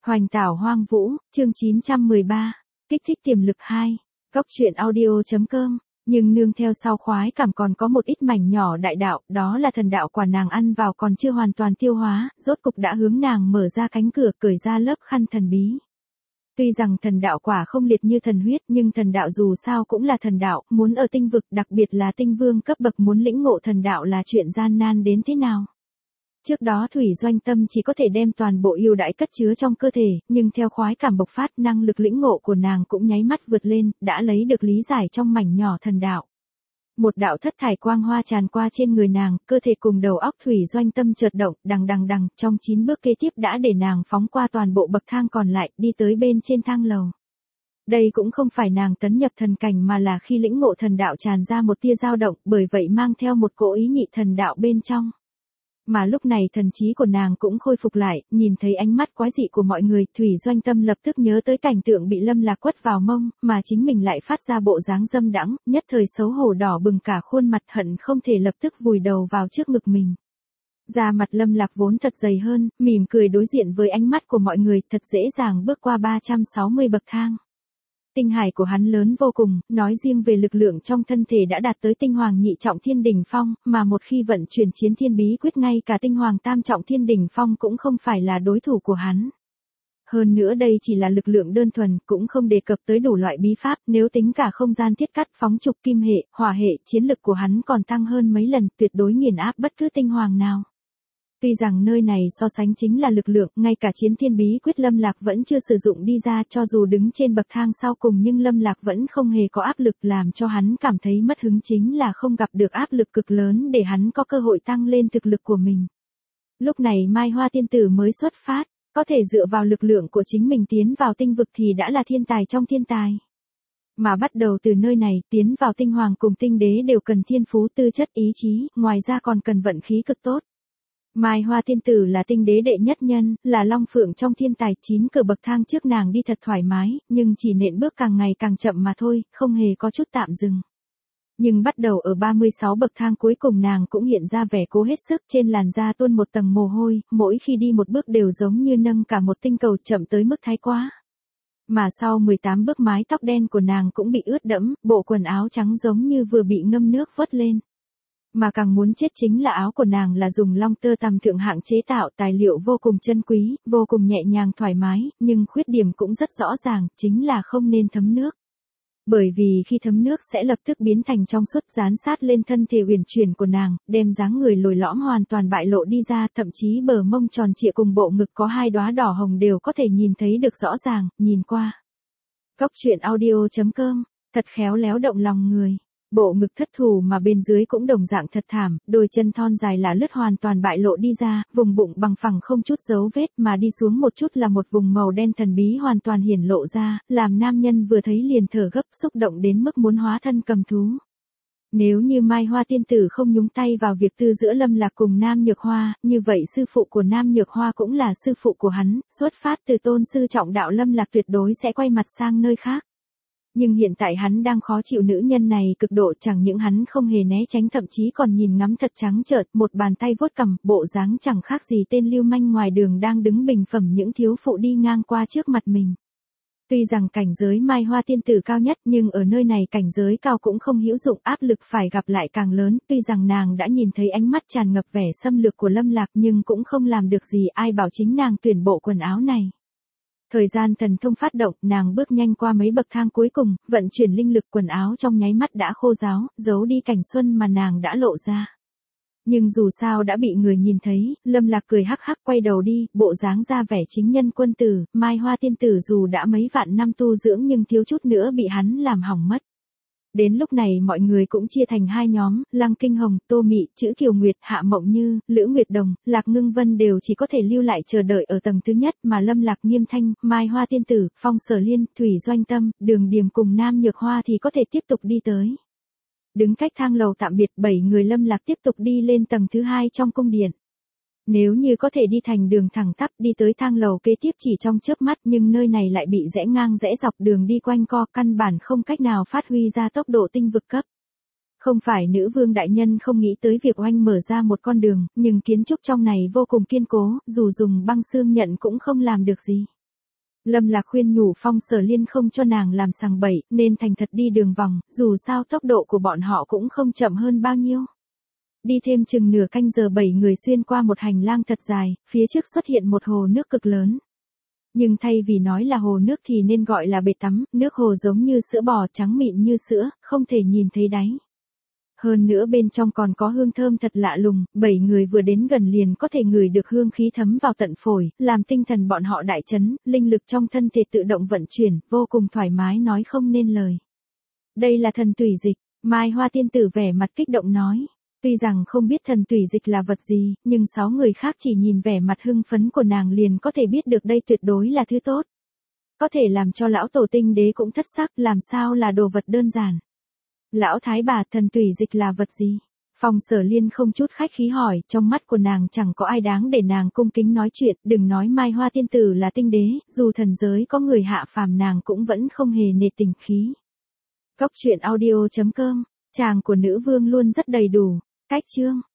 Hoành tảo hoang vũ, chương 913, kích thích tiềm lực 2, góc truyện audio.com, nhưng nương theo sau khoái cảm còn có một ít mảnh nhỏ đại đạo, đó là thần đạo quả nàng ăn vào còn chưa hoàn toàn tiêu hóa, rốt cục đã hướng nàng mở ra cánh cửa, cởi ra lớp khăn thần bí. Tuy rằng thần đạo quả không liệt như thần huyết, nhưng thần đạo dù sao cũng là thần đạo, muốn ở tinh vực, đặc biệt là tinh vương cấp bậc muốn lĩnh ngộ thần đạo là chuyện gian nan đến thế nào. Trước đó Thủy Doanh Tâm chỉ có thể đem toàn bộ yêu đãi cất chứa trong cơ thể, nhưng theo khoái cảm bộc phát, năng lực lĩnh ngộ của nàng cũng nháy mắt vượt lên, đã lấy được lý giải trong mảnh nhỏ thần đạo. Một đạo thất thải quang hoa tràn qua trên người nàng, cơ thể cùng đầu óc Thủy Doanh Tâm chợt động, đằng, trong 9 bước kế tiếp đã để nàng phóng qua toàn bộ bậc thang còn lại, đi tới bên trên thang lầu. Đây cũng không phải nàng tấn nhập thần cảnh mà là khi lĩnh ngộ thần đạo tràn ra một tia dao động, bởi vậy mang theo một cỗ ý nhị thần đạo bên trong. Mà lúc này thần trí của nàng cũng khôi phục lại, nhìn thấy ánh mắt quái dị của mọi người, Thủy Doanh Tâm lập tức nhớ tới cảnh tượng bị Lâm Lạc quất vào mông, mà chính mình lại phát ra bộ dáng dâm đãng, nhất thời xấu hổ đỏ bừng cả khuôn mặt, hận không thể lập tức vùi đầu vào trước ngực mình. Da mặt Lâm Lạc vốn thật dày hơn, mỉm cười đối diện với ánh mắt của mọi người, thật dễ dàng bước qua 360 bậc thang. Tinh hải của hắn lớn vô cùng, nói riêng về lực lượng trong thân thể đã đạt tới tinh hoàng nhị trọng thiên đỉnh phong, mà một khi vận chuyển chiến thiên bí quyết ngay cả tinh hoàng tam trọng thiên đỉnh phong cũng không phải là đối thủ của hắn. Hơn nữa đây chỉ là lực lượng đơn thuần, cũng không đề cập tới đủ loại bí pháp, nếu tính cả không gian thiết cắt, phóng trục kim hệ, hỏa hệ, chiến lực của hắn còn tăng hơn mấy lần, tuyệt đối nghiền áp bất cứ tinh hoàng nào. Tuy rằng nơi này so sánh chính là lực lượng, ngay cả chiến thiên bí quyết Lâm Lạc vẫn chưa sử dụng đi ra, cho dù đứng trên bậc thang sau cùng nhưng Lâm Lạc vẫn không hề có áp lực, làm cho hắn cảm thấy mất hứng chính là không gặp được áp lực cực lớn để hắn có cơ hội tăng lên thực lực của mình. Lúc này Mai Hoa tiên tử mới xuất phát, có thể dựa vào lực lượng của chính mình tiến vào tinh vực thì đã là thiên tài trong thiên tài. Mà bắt đầu từ nơi này, tiến vào tinh hoàng cùng tinh đế đều cần thiên phú, tư chất, ý chí, ngoài ra còn cần vận khí cực tốt. Mai Hoa tiên tử là tinh đế đệ nhất nhân, là long phượng trong thiên tài, 9 cửa bậc thang trước nàng đi thật thoải mái, nhưng chỉ nện bước càng ngày càng chậm mà thôi, không hề có chút tạm dừng. Nhưng bắt đầu ở 36 bậc thang cuối cùng nàng cũng hiện ra vẻ cố hết sức, trên làn da tuôn một tầng mồ hôi, mỗi khi đi một bước đều giống như nâng cả một tinh cầu, chậm tới mức thái quá. Mà sau 18 bước mái tóc đen của nàng cũng bị ướt đẫm, bộ quần áo trắng giống như vừa bị ngâm nước vớt lên. Mà càng muốn chết chính là áo của nàng là dùng long tơ tằm thượng hạng chế tạo, tài liệu vô cùng chân quý, vô cùng nhẹ nhàng thoải mái, nhưng khuyết điểm cũng rất rõ ràng, chính là không nên thấm nước. Bởi vì khi thấm nước sẽ lập tức biến thành trong suốt, dán sát lên thân thể uyển chuyển của nàng, đem dáng người lồi lõm hoàn toàn bại lộ đi ra, thậm chí bờ mông tròn trịa cùng bộ ngực có 2 đóa đỏ hồng đều có thể nhìn thấy được rõ ràng, nhìn qua. Góc truyện audio.com, thật khéo léo động lòng người. Bộ ngực thất thù mà bên dưới cũng đồng dạng thật thảm, đôi chân thon dài là lướt hoàn toàn bại lộ đi ra, vùng bụng bằng phẳng không chút dấu vết mà đi xuống một chút là một vùng màu đen thần bí hoàn toàn hiển lộ ra, làm nam nhân vừa thấy liền thở gấp, xúc động đến mức muốn hóa thân cầm thú. Nếu như Mai Hoa tiên tử không nhúng tay vào việc tư giữa Lâm Lạc cùng Nam Nhược Hoa, như vậy sư phụ của Nam Nhược Hoa cũng là sư phụ của hắn, xuất phát từ tôn sư trọng đạo Lâm Lạc tuyệt đối sẽ quay mặt sang nơi khác. Nhưng hiện tại hắn đang khó chịu nữ nhân này cực độ, chẳng những hắn không hề né tránh thậm chí còn nhìn ngắm thật trắng trợn, một bàn tay vuốt cằm, bộ dáng chẳng khác gì tên lưu manh ngoài đường đang đứng bình phẩm những thiếu phụ đi ngang qua trước mặt mình. Tuy rằng cảnh giới Mai Hoa tiên tử cao nhất nhưng ở nơi này cảnh giới cao cũng không hữu dụng, áp lực phải gặp lại càng lớn, tuy rằng nàng đã nhìn thấy ánh mắt tràn ngập vẻ xâm lược của Lâm Lạc nhưng cũng không làm được gì, ai bảo chính nàng tuyển bộ quần áo này. Thời gian thần thông phát động, nàng bước nhanh qua mấy bậc thang cuối cùng, vận chuyển linh lực, quần áo trong nháy mắt đã khô ráo, giấu đi cảnh xuân mà nàng đã lộ ra. Nhưng dù sao đã bị người nhìn thấy, Lâm Lạc cười hắc hắc quay đầu đi, bộ dáng ra vẻ chính nhân quân tử, Mai Hoa tiên tử dù đã mấy vạn năm tu dưỡng nhưng thiếu chút nữa bị hắn làm hỏng mất. Đến lúc này mọi người cũng chia thành 2 nhóm, Lăng Kinh Hồng, Tô Mị, Chữ Kiều Nguyệt, Hạ Mộng Như, Lữ Nguyệt Đồng, Lạc Ngưng Vân đều chỉ có thể lưu lại chờ đợi ở tầng thứ nhất, mà Lâm Lạc, Nghiêm Thanh, Mai Hoa tiên tử, Phong Sở Liên, Thủy Doanh Tâm, Đường Điềm cùng Nam Nhược Hoa thì có thể tiếp tục đi tới. Đứng cách thang lầu tạm biệt, 7 người Lâm Lạc tiếp tục đi lên tầng thứ 2 trong cung điện. Nếu như có thể đi thành đường thẳng tắp đi tới thang lầu kế tiếp chỉ trong chớp mắt, nhưng nơi này lại bị rẽ ngang rẽ dọc, đường đi quanh co, căn bản không cách nào phát huy ra tốc độ tinh vực cấp. Không phải nữ vương đại nhân không nghĩ tới việc oanh mở ra một con đường, nhưng kiến trúc trong này vô cùng kiên cố, dù dùng băng xương nhận cũng không làm được gì. Lâm Lạc khuyên nhủ Phong Sở Liên không cho nàng làm sằng bậy, nên thành thật đi đường vòng, dù sao tốc độ của bọn họ cũng không chậm hơn bao nhiêu. Đi thêm chừng nửa canh giờ 7 người xuyên qua một hành lang thật dài, phía trước xuất hiện một hồ nước cực lớn. Nhưng thay vì nói là hồ nước thì nên gọi là bể tắm, nước hồ giống như sữa bò trắng mịn như sữa, không thể nhìn thấy đáy. Hơn nữa bên trong còn có hương thơm thật lạ lùng, 7 người vừa đến gần liền có thể ngửi được hương khí thấm vào tận phổi, làm tinh thần bọn họ đại chấn, linh lực trong thân thể tự động vận chuyển, vô cùng thoải mái nói không nên lời. Đây là thần tủy dịch, Mai Hoa tiên tử vẻ mặt kích động nói. Tuy rằng không biết thần tủy dịch là vật gì, nhưng 6 người khác chỉ nhìn vẻ mặt hưng phấn của nàng liền có thể biết được đây tuyệt đối là thứ tốt. Có thể làm cho lão tổ tinh đế cũng thất sắc, làm sao là đồ vật đơn giản. Lão thái bà, thần tủy dịch là vật gì? Phong Sở Liên không chút khách khí hỏi, trong mắt của nàng chẳng có ai đáng để nàng cung kính nói chuyện, đừng nói Mai Hoa tiên tử là tinh đế, dù thần giới có người hạ phàm nàng cũng vẫn không hề nề tình khí. Cốc truyện audio.com, chàng của nữ vương luôn rất đầy đủ. Cách chương